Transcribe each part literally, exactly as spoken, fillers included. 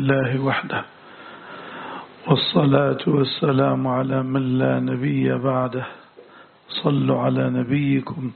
لله وحده، والصلاة والسلام على من لا نبي بعده. صلوا على نبيكم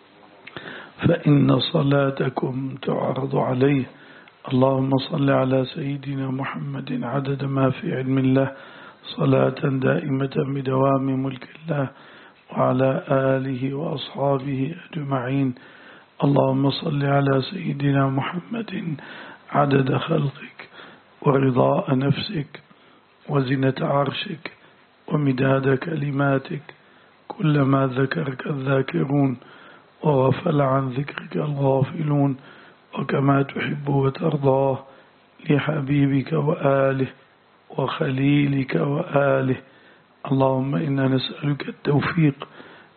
فإن صلاتكم تعرض عليه. اللهم صل على سيدنا محمد عدد ما في علم الله، صلاة دائمة بدوام ملك الله، وعلى آله وأصحابه أجمعين. اللهم صل على سيدنا محمد عدد خلقك ورضاء نفسك وزنة عرشك ومداد كلماتك، كلما ذكرك الذاكرون وغفل عن ذكرك الغافلون، وكما تحب وترضاه لحبيبك وآله وخليلك وآله. اللهم إنا نسألك التوفيق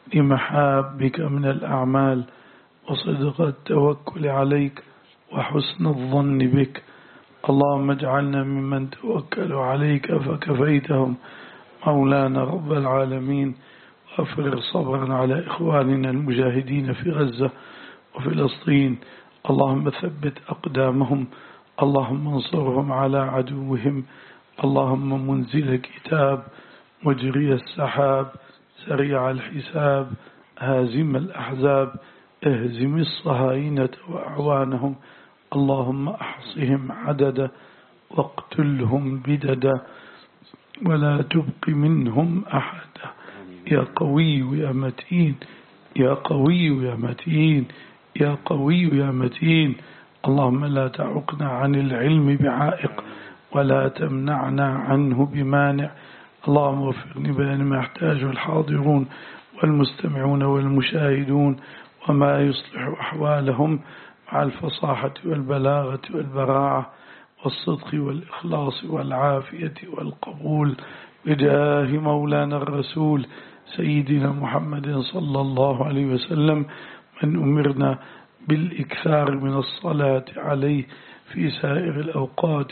لمحابك من الأعمال، وصدق التوكل عليك، وحسن الظن بك. اللهم اجعلنا ممن توكلوا عليك فكفيتهم مولانا رب العالمين، وافرغ صبرا على إخواننا المجاهدين في غزة وفلسطين. اللهم ثبت أقدامهم، اللهم انصرهم على عدوهم. اللهم منزل الكتاب، مجري السحاب، سريع الحساب، هازم الأحزاب، اهزم الصهاينة وأعوانهم. اللهم أحصهم عددا واقتلهم بددا، ولا تبق منهم أحدا. يا قوي يا متين، يا قوي يا متين، يا قوي يا متين. اللهم لا تعقنا عن العلم بعائق، ولا تمنعنا عنه بمانع. اللهم وفقني بين ما يحتاجه الحاضرون والمستمعون والمشاهدون، وما يصلح أحوالهم مع الفصاحة والبلاغة والبراعة والصدق والإخلاص والعافية والقبول، بجاه مولانا الرسول سيدنا محمد صلى الله عليه وسلم، من أمرنا بالإكثار من الصلاة عليه في سائر الأوقات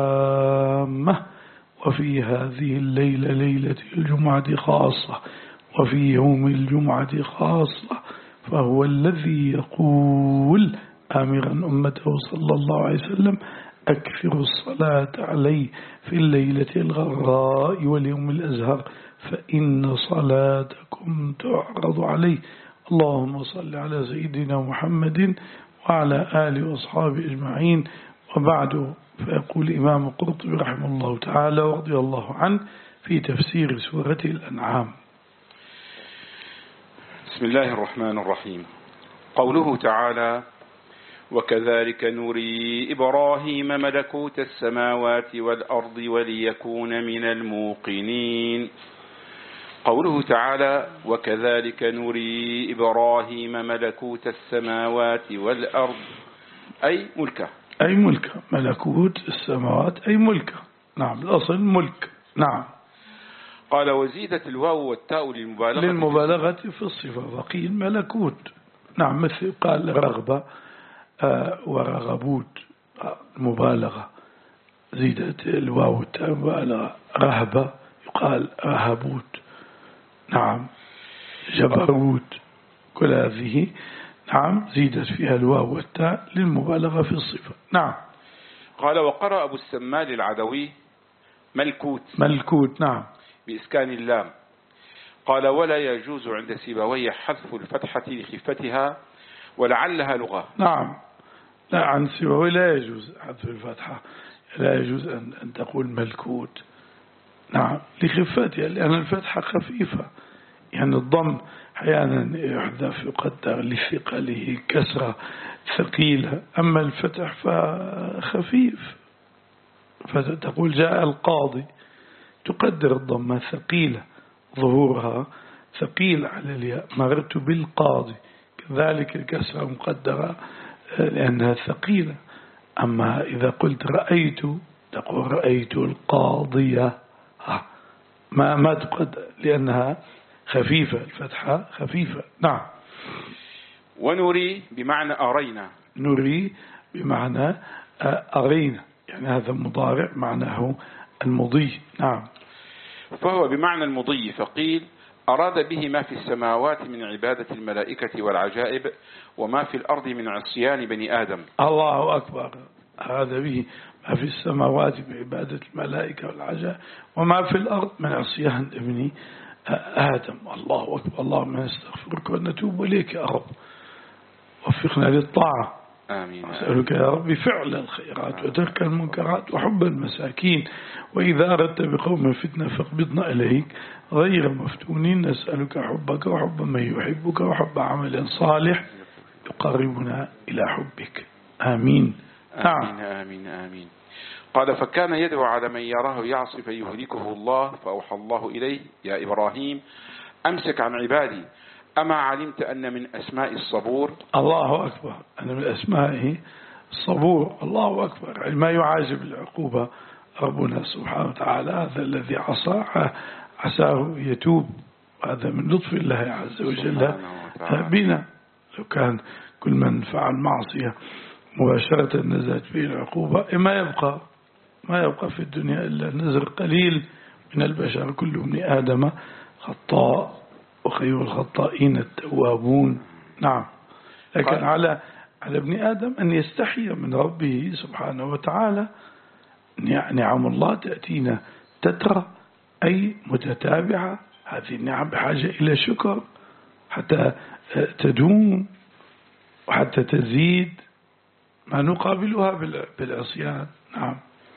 عامة، وفي هذه الليلة ليلة الجمعة خاصة، وفي يوم الجمعة خاصة. فهو الذي يقول آمرا أمته صلى الله عليه وسلم: أكثر الصلاة عليه في الليلة الغراء واليوم الأزهر، فإن صلاتكم تعرض عليه. اللهم صل على سيدنا محمد وعلى آله وأصحابه أجمعين. وبعد، فيقول إمام قرطبي رحمه الله تعالى ورضي الله عنه في تفسير سورة الأنعام: بسم الله الرحمن الرحيم. قوله تعالى: وكذلك نري إبراهيم ملكوت السماوات والأرض وليكون من الموقنين. قوله تعالى: وكذلك نري إبراهيم ملكوت السماوات والأرض، أي ملكه، أي ملكه، ملكوت السماوات أي ملكه. نعم، الأصل ملك. نعم. قال: وزيدت الواو والتاء للمبالغة للمبالغة في الصفة، وقيل ملكوت. نعم، مثل قال رغبة آه ورغبوت، آه مبالغة. زيدت الواو والتاء مبالغة. رهبة يقال رهبوت. نعم، جبروت، كل هذه نعم زيدت فيها الواو والتاء للمبالغة في الصفة. نعم. قال: وقرأ أبو السمال العدوي ملكوت ملكوت، نعم، بإسكان اللام. قال: ولا يجوز عند سيبويه حذف الفتحة لخفتها ولعلها لغة. نعم، لا، عن سيبويه لا يجوز حذف الفتحة، لا يجوز أن, أن تقول ملكوت. نعم، لخفتها، لأن الفتحة خفيفة، يعني الضم أحيانا يحذف يقدر لثقله كسرة ثقيلة، أما الفتح فخفيف. فتقول جاء القاضي، تقدر الضمة ثقيلة، ظهورها ثقيل على الياء. مررت بالقاضي، كذلك الكسرة مقدرة لأنها ثقيلة. أما إذا قلت رأيت، تقول رأيت القاضية، ما ما تقدر لأنها خفيفة، الفتحة خفيفة. نعم. ونري بمعنى أرينا. نري بمعنى أرينا، يعني هذا مضارع معناه المضي. نعم. فهو بمعنى المضي، فقيل أراد به ما في السماوات من عبادة الملائكة والعجائب، وما في الأرض من عصيان بني آدم. الله أكبر. أراد به ما في السماوات بعبادة الملائكة والعجائب وما في الأرض من عصيان ابن آدم. الله أكبر. اللهم نستغفرك ونتوب إليك يا رب، وفقنا للطاعة. آمين. أسألك يا ربي فعل الخيرات وترك المنكرات وحب المساكين، وإذا أردت بقوم فتنة فاقبضنا إليك غير مفتونين. نسألك حبك وحب من يحبك وحب عمل صالح يقربنا إلى حبك. آمين. آمين آمين آمين. قال فكان يدعو على من يراه يعصي فيهلكه الله، فأوحى الله إليه يا إبراهيم أمسك عن عبادي، أما علمت أن من أسماء الصبور. الله أكبر. أن من أسمائه الصبور. الله أكبر. ما يعاجب العقوبة ربنا سبحانه وتعالى. هذا الذي عصى عساه يتوب، وهذا من لطف الله عز وجل بنا. لو كان كل من فعل معصية مباشرة نزلت به العقوبة ما يبقى ما يبقى في الدنيا إلا نزر قليل من البشر. كل ابن آدم خطاء وخير الخطائين التوابون. نعم. لكن على على ابن آدم أن يستحي من ربه سبحانه وتعالى. نعم الله تأتينا تترى أي متتابعة. هذه النعم بحاجة إلى شكر حتى تدوم وحتى تزيد، ما نقابلها بالعصيان. نعم.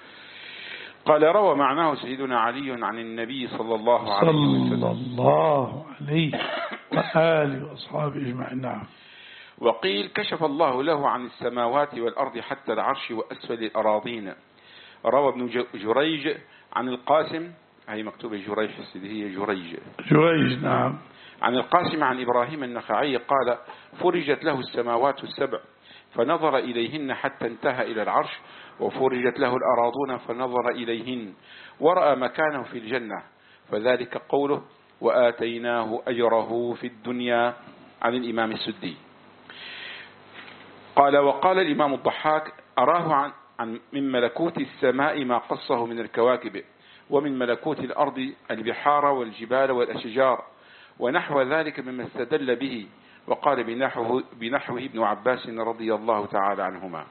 قال روى معناه سيدنا علي عن النبي صلى الله عليه وسلم صلى الله عليه وآله وأصحابه أجمعين. نعم. وقيل كشف الله له عن السماوات والأرض حتى العرش وأسفل الأراضين. روى ابن جريج عن القاسم، هي مكتوبة جريج هي جريج جريج. نعم. عن القاسم عن إبراهيم النخعي قال فرجت له السماوات السبع فنظر إليهن حتى انتهى إلى العرش، وفرجت له الأراضون فنظر إليهن ورأى مكانه في الجنة، فذلك قوله وآتيناه أجره في الدنيا. عن الإمام السدي قال وقال الإمام الضحاك أراه عن, عن من ملكوت السماء ما قصه من الكواكب، ومن ملكوت الأرض البحار والجبال والأشجار ونحو ذلك مما استدل به. وقال بنحوه, بنحوه ابن عباس رضي الله تعالى عنهما.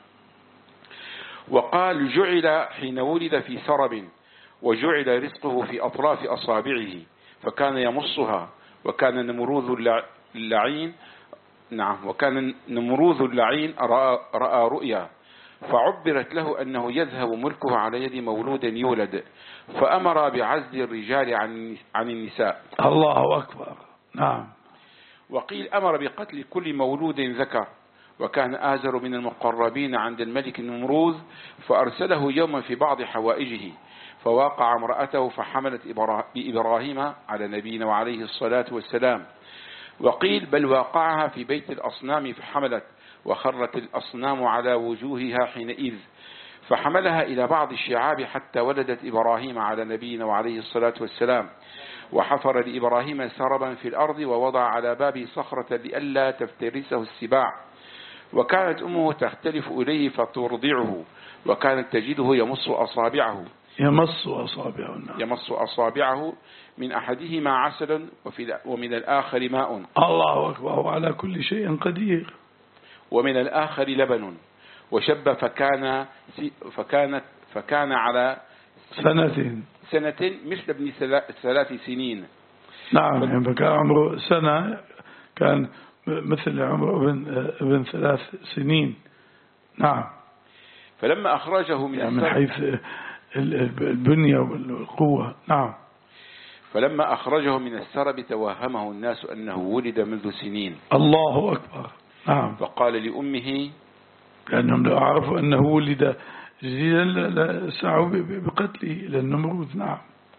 وقال جعل حين ولد في سرب، وجعل رزقه في أطراف أصابعه فكان يمصها، وكان نمروذ اللعين نعم وكان نمروذ اللعين رأى, رأى رؤيا فعبرت له أنه يذهب ملكه على يد مولود يولد، فأمر بعزل الرجال عن عن النساء. الله أكبر. نعم. وقيل أمر بقتل كل مولود ذكر، وكان آزر من المقربين عند الملك النمروذ، فأرسله يوما في بعض حوائجه فواقع امرأته فحملت بإبراهيم على نبينا وعليه الصلاة والسلام. وقيل بل واقعها في بيت الأصنام فحملت، وخرت الأصنام على وجوهها حينئذ، فحملها إلى بعض الشعاب حتى ولدت إبراهيم على نبينا وعليه الصلاة والسلام. وحفر لإبراهيم سربا في الأرض ووضع على بابه صخرة لئلا تفترسه السباع، وكانت أمه تختلف إليه فترضعه، وكانت تجده يمص أصابعه يمص أصابعه يمص أصابعه من أحدهما عسل ومن الآخر ماء. الله أكبر. وعلى كل شيء قدير. ومن الآخر لبن، وشب فكان فكانت فكان على سنة سنة مثل ابن ثلاث سنين. نعم. يعني فكان عمره سنة، كان مثل عمره ابن ابن ثلاث سنين. نعم. فلما أخرجه من يعني من حيث البنية والقوة. نعم. فلما أخرجه من السرب توهمه الناس أنه ولد منذ سنين. الله أكبر. نعم. فقال لأمه، لأنهم لو عرفوا أنه ولد جديدا لسعوا بقتله إلى النمروذ. نعم.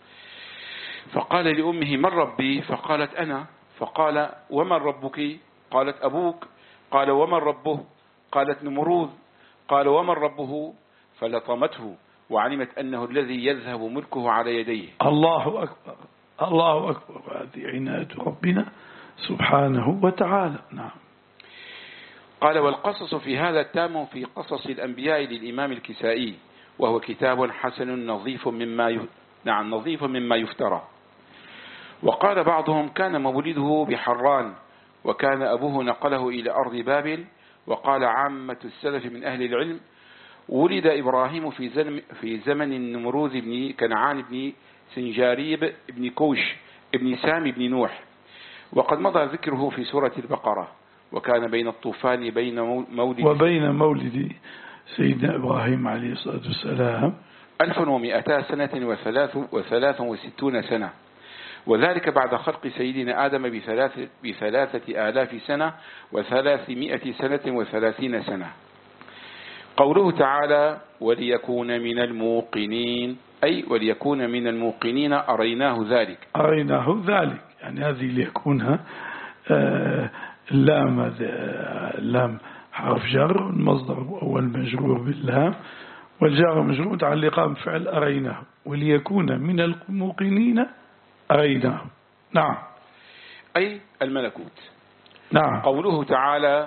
فقال لأمه من ربي؟ فقالت أنا. فقال ومن ربك؟ قالت أبوك. قال ومن ربه؟ قالت نمروذ. قال ومن ربه؟ فلطمته وعلمت أنه الذي يذهب ملكه على يديه. الله أكبر. الله أكبر. هذه عناية ربنا سبحانه وتعالى. نعم. قال والقصص في هذا تام في قصص الأنبياء للإمام الكسائي، وهو كتاب حسن نظيف مما ي... نعم نظيف مما يفترى. وقال بعضهم كان مولده بحران، وكان أبوه نقله إلى أرض بابل. وقال عامة السلف من أهل العلم ولد إبراهيم في زمن, في زمن النمروذ بن كنعان بن سنجاريب بن كوش بن سام بن نوح، وقد مضى ذكره في سورة البقرة. وكان بين الطوفان بين مولد وبين مولد سيدنا إبراهيم عليه الصلاة والسلام ألف ومئتا سنة وثلاث, وثلاث وستون سنة، وذلك بعد خلق سيدنا آدم بثلاث بثلاثة آلاف سنة وثلاثمائة سنة وثلاثين سنة. قوله تعالى وليكون من الموقنين، أي وليكون من الموقنين أريناه ذلك. أريناه ذلك يعني هذه ليكونها آه اللام اللام حرف جر، المصدر أول مجرور باللام، والجار مجرور متعلقة بفعل أريناه، وليكون من الموقنين أريناه. نعم، أي الملكوت. نعم. قوله تعالى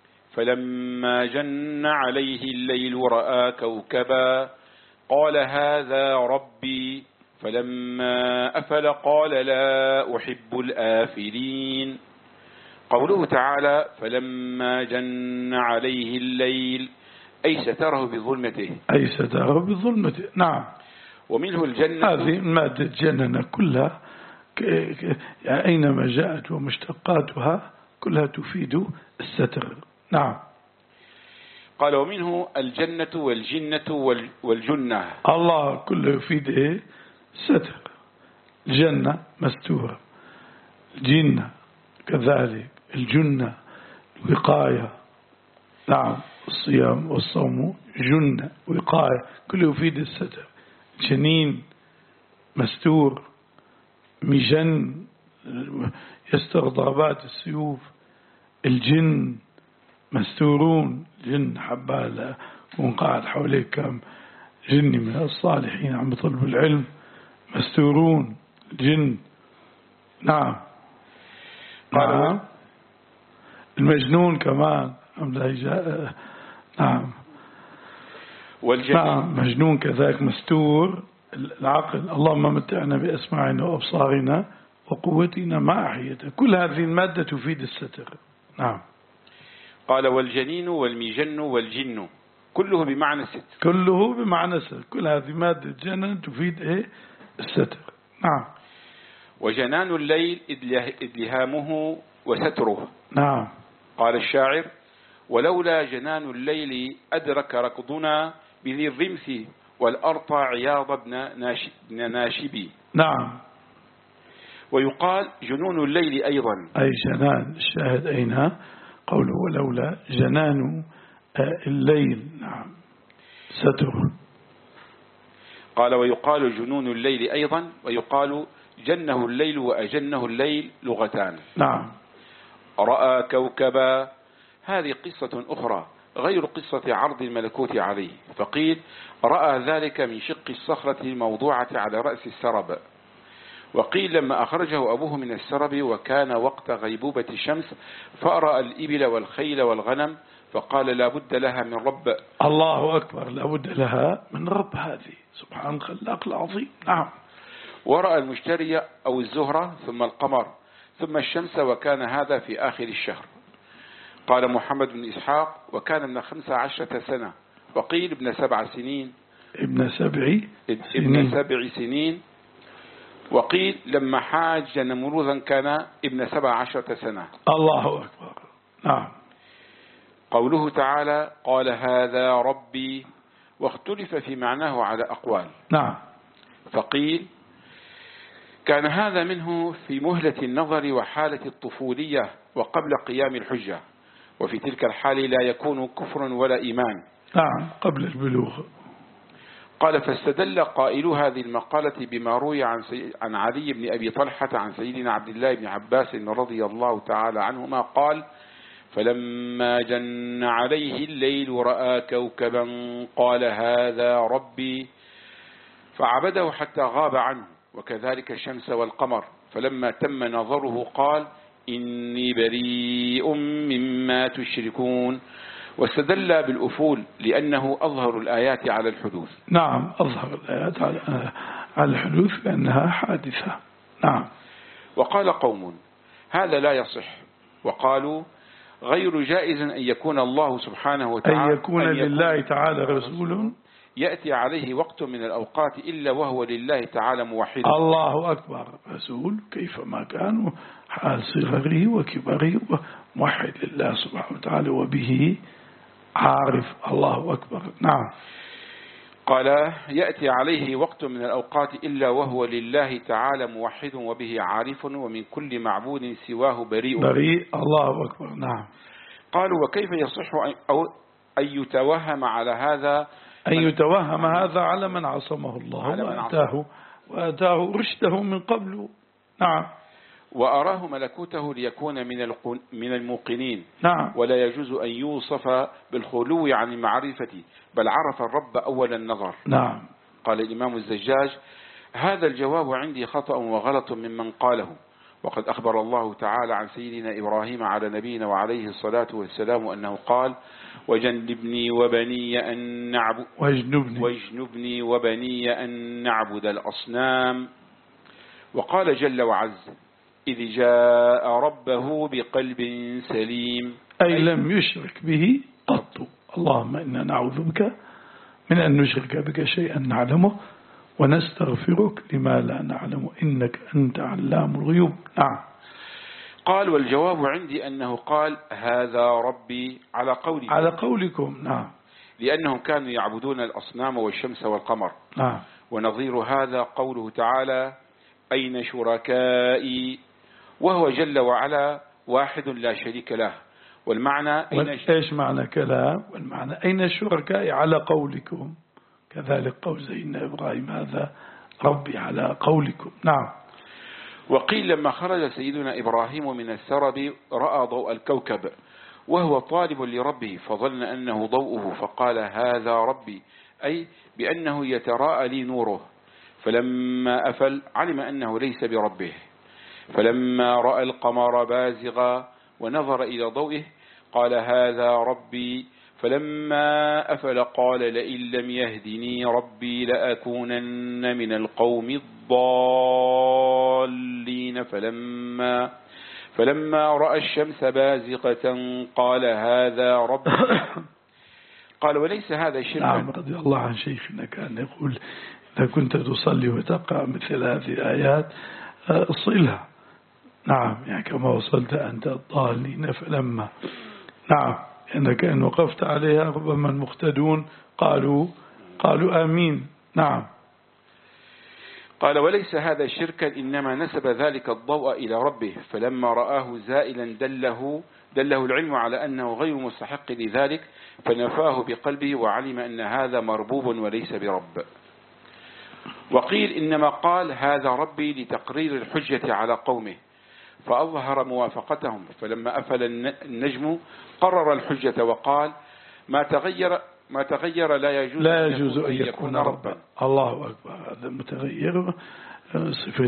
فلما جن عليه الليل رأى كوكبا قال هذا ربي فلما أفل قال لا أحب الآفلين. قوله تعالى فلما جن عليه الليل أي ستره بظلمته، أي ستره بظلمته. نعم. ومنه الجنة. هذه مادة جنة كلها يعني أينما جاءت ومشتقاتها كلها تفيد الستر. نعم. قال ومنه الجنة والجنة والجنة. الله كله يفيد إيه؟ ستر. الجنة مستورة، الجنة كذلك، الجنة وقاية. نعم. الصيام والصوم جنة وقاية، كله يفيد الستر. جنين مستور، مجن يستر ضربات السيوف. الجن مستورون، جن حبالة ونقعد حواليك كم جني من الصالحين عم يطلبوا العلم، مستورون الجن. نعم. نعم. المجنون كمان. نعم. والجنين. نعم مجنون كذلك مستور. العقل اللهم متعنا بأسماعنا وأبصارنا وقوتنا ما أحيته، كل هذه المادة تفيد الستر. نعم. قال والجنين والمجن والجن كله بمعنى الستر. كله بمعنى الستر، كل هذه مادة جنن تفيد إيه؟ الستر. نعم. وجنان الليل إدلهامه وستره. نعم. قال الشاعر ولولا جنان الليل أدرك ركضنا بذي الرمث والأرطى عياض بن ناشبي. نعم. ويقال جنون الليل أيضا، أي جنان. الشاهد أين قوله ولولا جنان الليل. نعم. ستر. قال ويقال جنون الليل أيضا، ويقال جنه الليل وأجنه الليل لغتان. نعم. رأى كوكبا هذه قصة أخرى غير قصة عرض الملكوت عليه، فقيل رأى ذلك من شق الصخرة الموضوعة على رأس السرب، وقيل لما أخرجه أبوه من السرب وكان وقت غيبوبة الشمس فأرى الإبل والخيل والغنم فقال لا بد لها من رب. الله أكبر، لا بد لها من رب. هذه سبحان الخلاق العظيم. نعم. ورأى المشتري أو الزهرة ثم القمر ثم الشمس وكان هذا في آخر الشهر. قال محمد بن إسحاق وكان ابن خمس عشرة سنة، وقيل ابن سبع سنين. ابن سبع ابن سبع سنين. وقيل لما حاج نمروذا كان ابن سبع عشرة سنة. الله أكبر. نعم. قوله تعالى قال هذا ربي، واختلف في معناه على أقوال. نعم. فقيل كان هذا منه في مهلة النظر وحالة الطفولية وقبل قيام الحجة، وفي تلك الحال لا يكون كفر ولا إيمان. نعم. قبل البلوغ. قال فاستدل قائل هذه المقالة بما روي عن, عن علي بن أبي طلحة عن سيدنا عبد الله بن عباس رضي الله تعالى عنهما قال فلما جن عليه الليل رأى كوكبا قال هذا ربي فعبده حتى غاب عنه، وكذلك الشمس والقمر، فلما تم نظره قال إني بريء مما تشركون. واستدل بالأفول لأنه أظهر الآيات على الحدوث. نعم. أظهر الآيات على على الحدوث لأنها حادثة. نعم. وقال قوم هذا لا يصح، وقالوا غير جائز أن يكون الله سبحانه وتعالى أن يكون لله تعالى رسول يأتي عليه وقت من الأوقات إلا وهو لله تعالى موحد. الله أكبر، رسول كيفما كان حال صغره وكبره موحد لله سبحانه وتعالى وبه عارف. الله أكبر. نعم. قال يأتي عليه وقت من الأوقات إلا وهو لله تعالى موحد وبه عارف ومن كل معبود سواه بريء بريء. الله أكبر. نعم. قالوا وكيف يصح أو أن يتوهم على هذا أن يتوهم هذا على من عصمه الله وأتاه, وأتاه رشده من قبل. نعم. وأراه ملكوته ليكون من من الموقنين. نعم. ولا يجوز أن يوصف بالخلو عن المعرفة بل عرف الرب أول النظر. نعم. قال الإمام الزجاج هذا الجواب عندي خطأ وغلط ممن قاله، وقد أخبر الله تعالى عن سيدنا إبراهيم على نبينا وعليه الصلاة والسلام أنه قال وجنبني وبني أن نعبد واجنبني, واجنبني وبني أن نعبد الأصنام. وقال جل وعز إذ جاء ربه بقلب سليم أي لم يشرك به قط. اللهم إنا نعوذ بك من أن نشرك بك شيئا نعلمه ونستغفرك لما لا نعلم إنك أنت علام الغيوب. نعم. قال والجواب عندي أنه قال هذا ربي على قولكم على قولكم. نعم. لأنهم كانوا يعبدون الأصنام والشمس والقمر. نعم. ونظير هذا قوله تعالى أين شركائي وهو جل وعلا واحد لا شريك له. والمعنى أين إيش معنى كلام والمعنى أين الشركاء على قولكم كذلك قول سيدنا إبراهيم هذا ربي على قولكم. نعم. وقيل لما خرج سيدنا إبراهيم من السرب رأى ضوء الكوكب وهو طالب لربه فظن أنه ضوءه فقال هذا ربي أي بأنه يتراءى لي نوره. فلما أفل علم أنه ليس بربه. فلما رأى القمر بازغا ونظر إلى ضوئه قال هذا ربي. فلما أفل قال لئن لم يهدني ربي لأكونن من القوم الضالين. فلما فلما رأى الشمس بازغة قال هذا ربي. قال وليس هذا شركا. نعم. رضي الله عن شيخنا كان يقول إذا كنت تصلي وتقرأ مثل هذه الآيات صلها. نعم. يعني كما وصلت أنت الضالين فلما. نعم. إنك إن وقفت عليها ربما المقتدون قالوا قالوا آمين. نعم. قال وليس هذا شركا إنما نسب ذلك الضوء إلى ربه فلما رآه زائلا دله دله العلم على أنه غير مستحق لذلك فنفاه بقلبه وعلم أن هذا مربوب وليس برب. وقيل إنما قال هذا ربي لتقرير الحجة على قومه فأظهر موافقتهم. فلما أفل النجم قرر الحجة وقال ما تغير ما تغير لا يجوز لا يجوز أن يكون ربا. الله أكبر. هذا المتغير صفة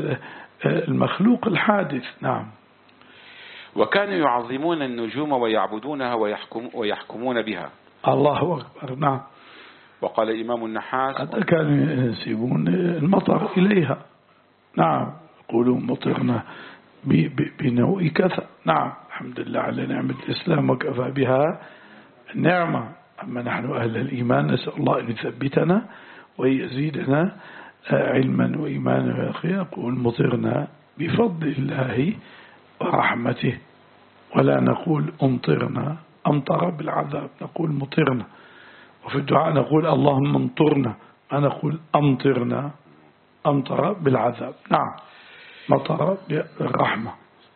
المخلوق الحادث. نعم. وكانوا يعظمون النجوم ويعبدونها ويحكم ويحكمون بها. الله أكبر. نعم. وقال الإمام النحاس حتى كانوا ينسبون المطر إليها. نعم. يقولون مطرنا بنوء كذا. نعم. الحمد لله على نعمة الإسلام وكفى بها النعمة. أما نحن أهل الإيمان نسأل الله أن يثبتنا ويزيدنا علما وإيمانا. يا أخي يقول مطرنا بفضل الله ورحمته ولا نقول أمطرنا أمطر بالعذاب نقول مطرنا. وفي الدعاء نقول اللهم امطرنا ما نقول أمطرنا أمطر بالعذاب. نعم. مطر بالرحمة.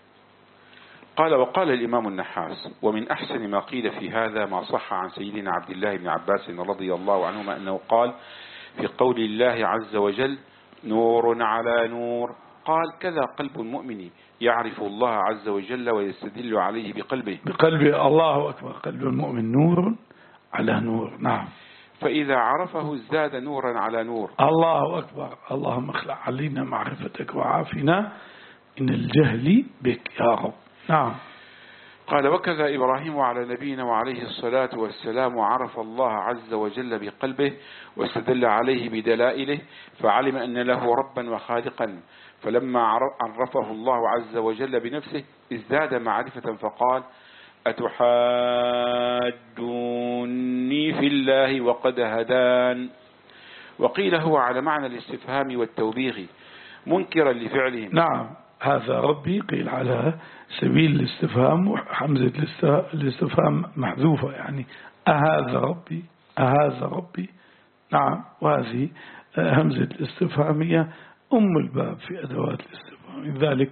قال وقال الإمام النحاس ومن أحسن ما قيل في هذا ما صح عن سيدنا عبد الله بن عباس رضي الله عنهما أنه قال في قول الله عز وجل نور على نور. قال كذا قلب المؤمن يعرف الله عز وجل ويستدل عليه بقلبه بقلبه. الله أكبر. قلب المؤمن نور على نور. نعم. فإذا عرفه ازداد نورا على نور. الله أكبر. اللهم اخلع علينا معرفتك وعافنا من الجهل بك يا رب. نعم. قال وكذا إبراهيم على نبينا وعليه الصلاة والسلام عرف الله عز وجل بقلبه واستدل عليه بدلائله فعلم أن له ربا وخالقا. فلما عرفه الله عز وجل بنفسه ازداد معرفة فقال أتحاجوني في الله وقد هدان. وقيل هو على معنى الاستفهام والتوبيخ منكرا لفعلهم. نعم، هذا ربي قيل على سبيل الاستفهام، وحمزة الاستفهام محذوفة، يعني أهذا ربي أهذا ربي. نعم، وهذه همزة الاستفهامية أم الباب في أدوات الاستفهام، لذلك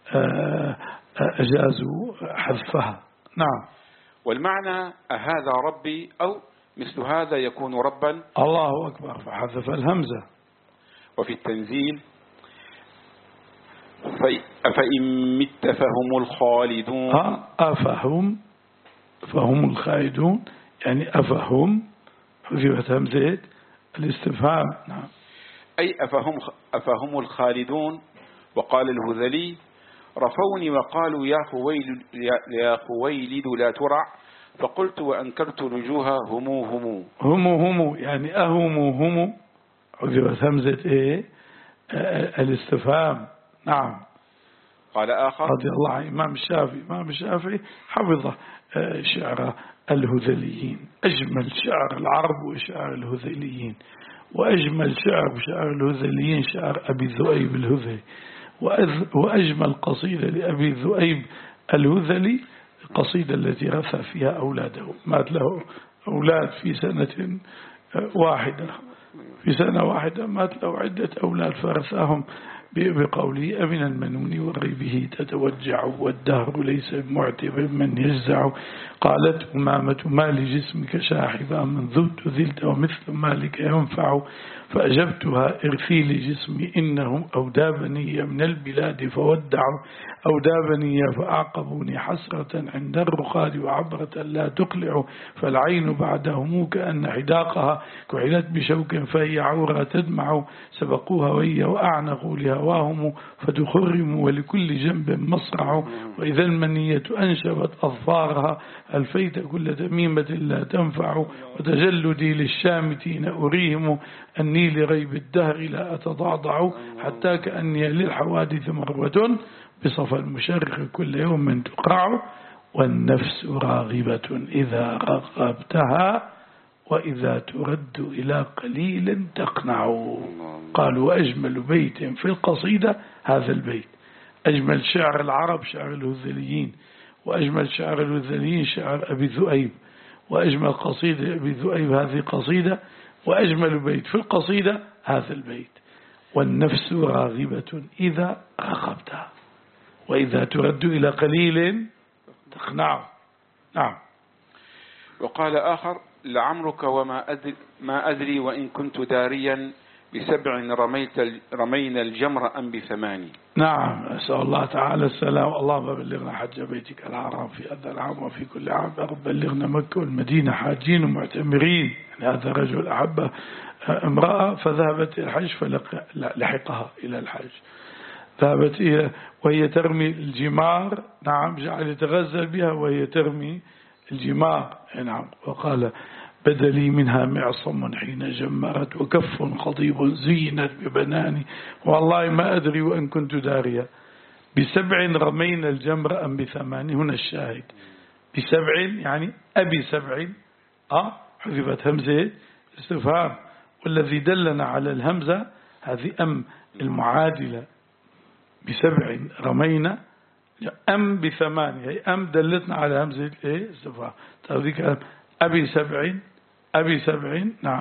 أجازوا حذفها. نعم. والمعنى أهذا ربي أو مثل هذا يكون ربا. الله أكبر، فحذف الهمزة. وفي التنزيل أفإن مت فهم الخالدون. أفهم فهم الخالدون، يعني أفهم حذفت همزة الاستفهام. نعم. أي أفهم, أفهم الخالدون. وقال الهذلي رفوني وقالوا يا خويلد, يا خويلد لا ترع، فقلت وأنكرت الوجوه هم هم هم هم يعني أهم هم حذفت همزة إيه الاستفهام. نعم. قال آخر رضي الله عن إمام الشافعي. إمام الشافعي حفظ شعر الهذليين، أجمل شعر العرب وشعر الهذليين، وأجمل شعر شعر الهذليين شعر أبي ذؤيب الهذلي، وأجمل قصيدة لأبي ذؤيب الهذلي القصيدة التي رثى فيها أولاده. مات له أولاد في سنة واحدة، في سنة واحدة مات له عدة أولاد فرثاهم بقوله أمن المنون وريبه تتوجع والدهر ليس معتب من يجزع. قالت أمامة ما لجسمك شاحبا من ذلت ذلت ومثل مالك ينفع، فأجبتها ارثي لجسمي إنهم أودابني من البلاد فودعوا، أودابني فأعقبوني حسرة عند الرخاد وعبرة لا تقلع، فالعين بعدهم كأن حداقها كحلت بشوك فهي عورة تدمع، سبقوها وهي وأعنقوا لهواهم فتخرموا ولكل جنب مصرع، وإذا المنية أنشبت أظفارها ألفيت كل تميمة لا تنفع، وتجلدي للشامتين أريهم أني لغيب الدهر لا أتضعضع، حتى كأني للحوادث مروة بصف المشرق كل يوم تقرع، والنفس راغبة إذا رغبتها وإذا ترد إلى قليل تقنع. قالوا أجمل بيت في القصيدة هذا البيت. أجمل شعر العرب شعر الهذليين، وأجمل شعر الهذليين شعر أبي ذؤيب، وأجمل قصيدة أبي ذؤيب هذه قصيدة، وأجمل بيت في القصيدة هذا البيت. والنفس راغبة إذا رغبتها وإذا ترد إلى قليل تقنع. نعم. وقال آخر لعمرك وما أدري, ما أدري وإن كنت داريا بسبع رميت رمينا الجمر أم بثماني. نعم، أسأل الله تعالى السلام. اللهم بلغنا حج بيتك الحرام في هذا العام وفي كل عام، رب بلغنا مكة والمدينة حاجين ومعتمرين. يعني هذا رجل أحب امرأة فذهبت إلى الحج فلحقها إلى الحج، ذهبت إلى وهي ترمي الجمار. نعم، جعل يتغزل بها وهي ترمي الجمار. نعم. وقال بدلي منها معصم حين جمرت وكف خضيب زينت ببناني، والله ما أدري وإن كنت داريا بسبع رمينا الجمر أم بثماني. هنا الشاهد بسبع يعني أبي سبع أه حذفت همزة استفهام، والذي دلنا على الهمزة هذه أم المعادلة. بسبع رمينا أم بثمانية، هي أم دلتنا على همزة إيه استفهام. تذكر أبي سبع أبي سبع. نعم.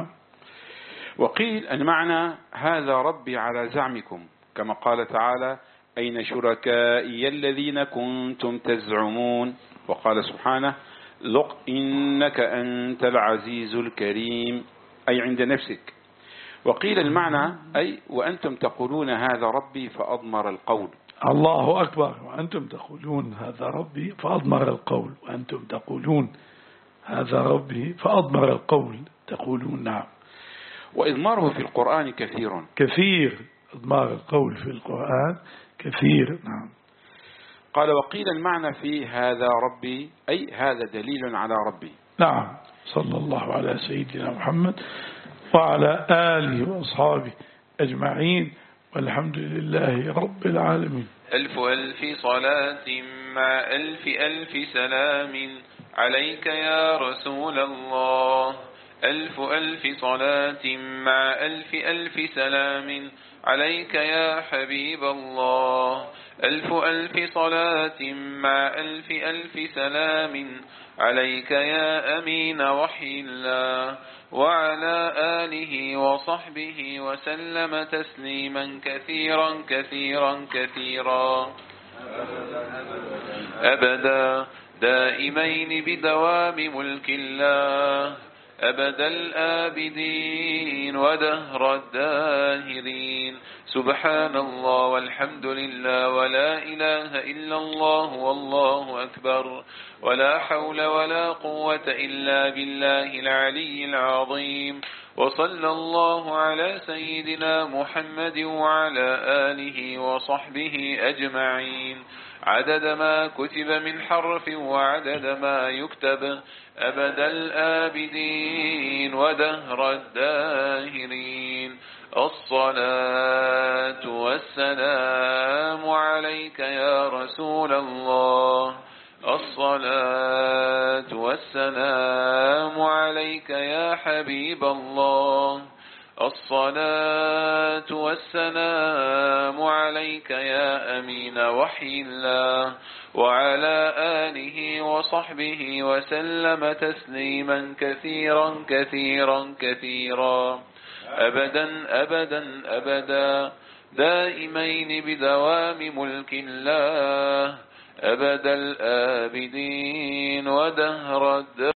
وقيل المعنى هذا ربي على زعمكم، كما قال تعالى أين شركائي الذين كنتم تزعمون. وقال سبحانه ذق إنك أنت العزيز الكريم، أي عند نفسك. وقيل المعنى أي وأنتم تقولون هذا ربي فأضمر القول. الله أكبر. وأنتم تقولون هذا ربي فأضمر القول، وأنتم تقولون هذا ربي فأضمر القول تقولون. نعم. وإضماره في القرآن كثير كثير إضمار القول في القرآن كثير. نعم. قال وقيل المعنى في هذا ربي أي هذا دليل على ربي. نعم. صلى الله على سيدنا محمد وعلى آله وأصحابه أجمعين. والحمد لله رب العالمين. ألف ألف صلاة مع ألف ألف سلام عليك يا رسول الله. ألف ألف صلاة مع ألف ألف سلام عليك يا حبيب الله. ألف ألف صلاة مع ألف ألف سلام عليك يا أمين وحي الله، وعلى آله وصحبه وسلم تسليما كثيرا كثيرا كثيرا أبدا دائمين بدوام ملك الله، أبد الآبدين ودهر الداهرين. سبحان الله والحمد لله ولا إله إلا الله والله أكبر، ولا حول ولا قوة إلا بالله العلي العظيم. وصلى الله على سيدنا محمد وعلى آله وصحبه أجمعين عدد ما كتب من حرف وعدد ما يكتب، أبد الآبدين ودهر الداهرين. الصلاة والسلام عليك يا رسول الله. الصلاة والسلام عليك يا حبيب الله. الصلاة والسلام عليك يا أمين وحي الله، وعلى آله وصحبه وسلم تسليما كثيرا كثيرا كثيرا أبدا أبدا أبدا دائمين بدوام ملك الله، أبد الآبدين ودهر الدهر.